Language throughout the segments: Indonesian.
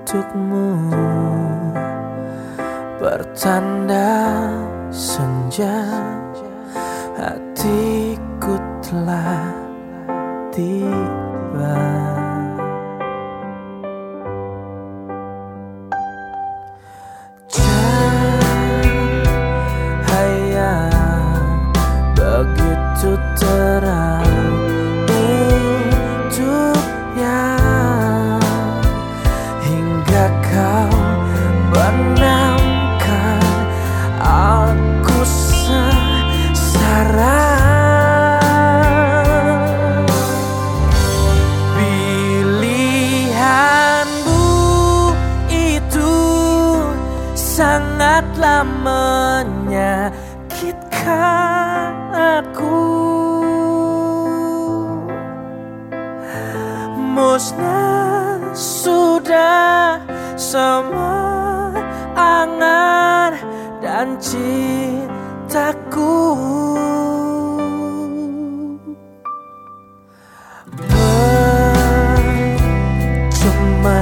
untukmu, pertanda senja hatiku telah tiba. Cahaya begitu terang untuknya, hingga kau benamkan aku sengsara. Pilihanmu itu sangatlah menyakitkan aku. Musnah sudah semua angan dan cintaku. Percuma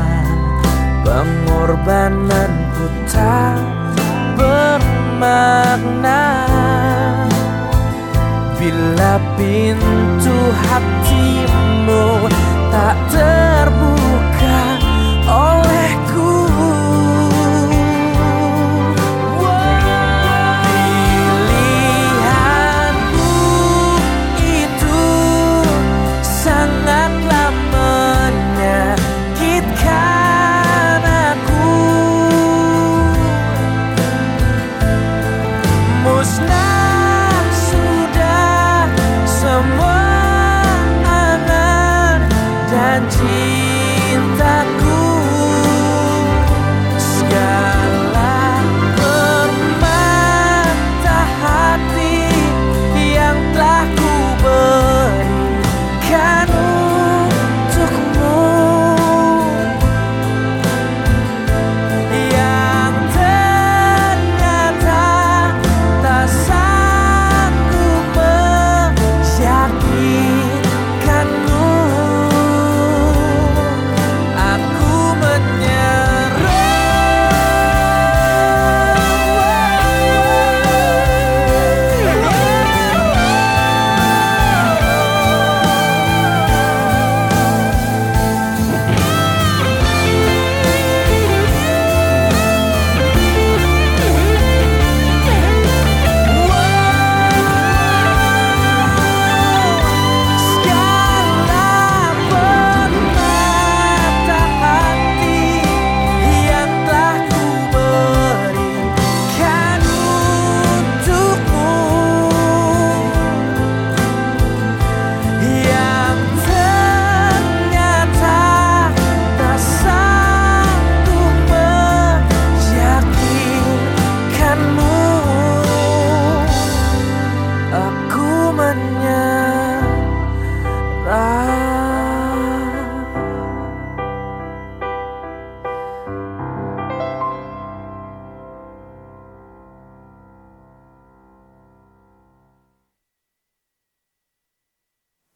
pengorbananku tak bermakna bila pintu hatimu tak terbuka olehku. Pilihanmu itu sangatlah menyakitkan aku. Musnah sudah semua angan dan cintaku.